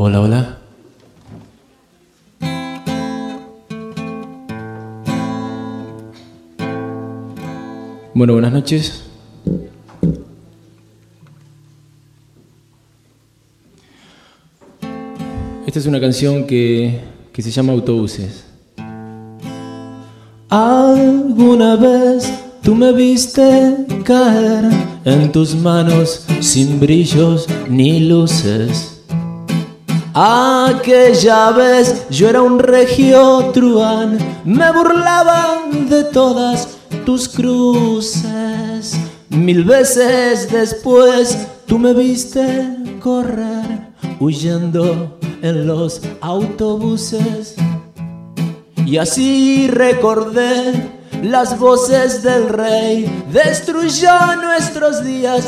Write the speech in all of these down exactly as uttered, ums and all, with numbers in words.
Hola, hola. Bueno, buenas noches. Esta es una canción que, que se llama Autobuses. Alguna vez tú me viste caer en tus manos sin brillos ni luces. Aquella vez yo era un regio truán, me burlaba de todas tus cruces. Mil veces después tú me viste correr huyendo en los autobuses. Y así recordé las voces del rey, destruyó nuestros días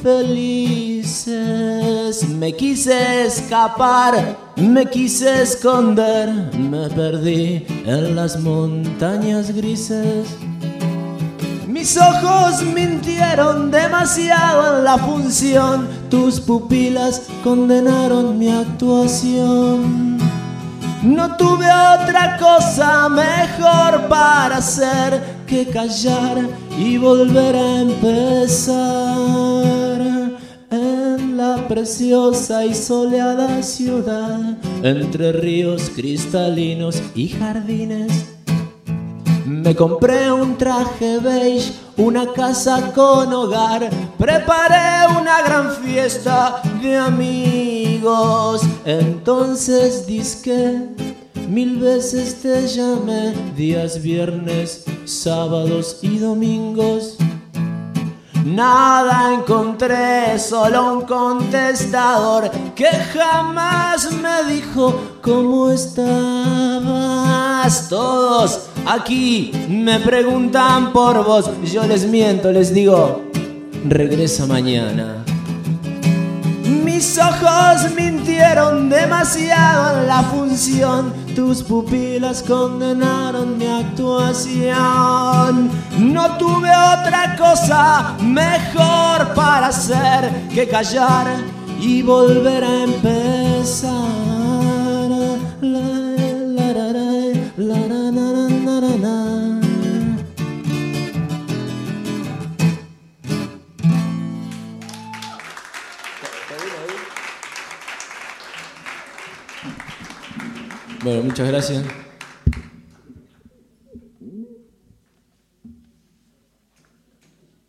felices. Me quise escapar, me quise esconder, me perdí en las montañas grises. Mis ojos mintieron demasiado en la función, tus pupilas condenaron mi actuación. No tuve otra cosa mejor para hacer que callar y volver a empezar. En la preciosa y soleada ciudad, entre ríos cristalinos y jardines, me compré un traje beige, una casa con hogar, preparé una gran fiesta de amigos. Entonces disque mil veces te llamé, días viernes, sábados y domingos. Nada encontré, solo un contestador que jamás me dijo cómo estabas. Todos aquí me preguntan por vos, yo les miento, les digo, regresa mañana. Mis ojos mintieron demasiado en la función, tus pupilas condenaron mi actuación. No tuve otra cosa mejor para hacer que callar y volver a empezar. La, la, la, la, la, la, la, la, la, la. Bueno, muchas gracias.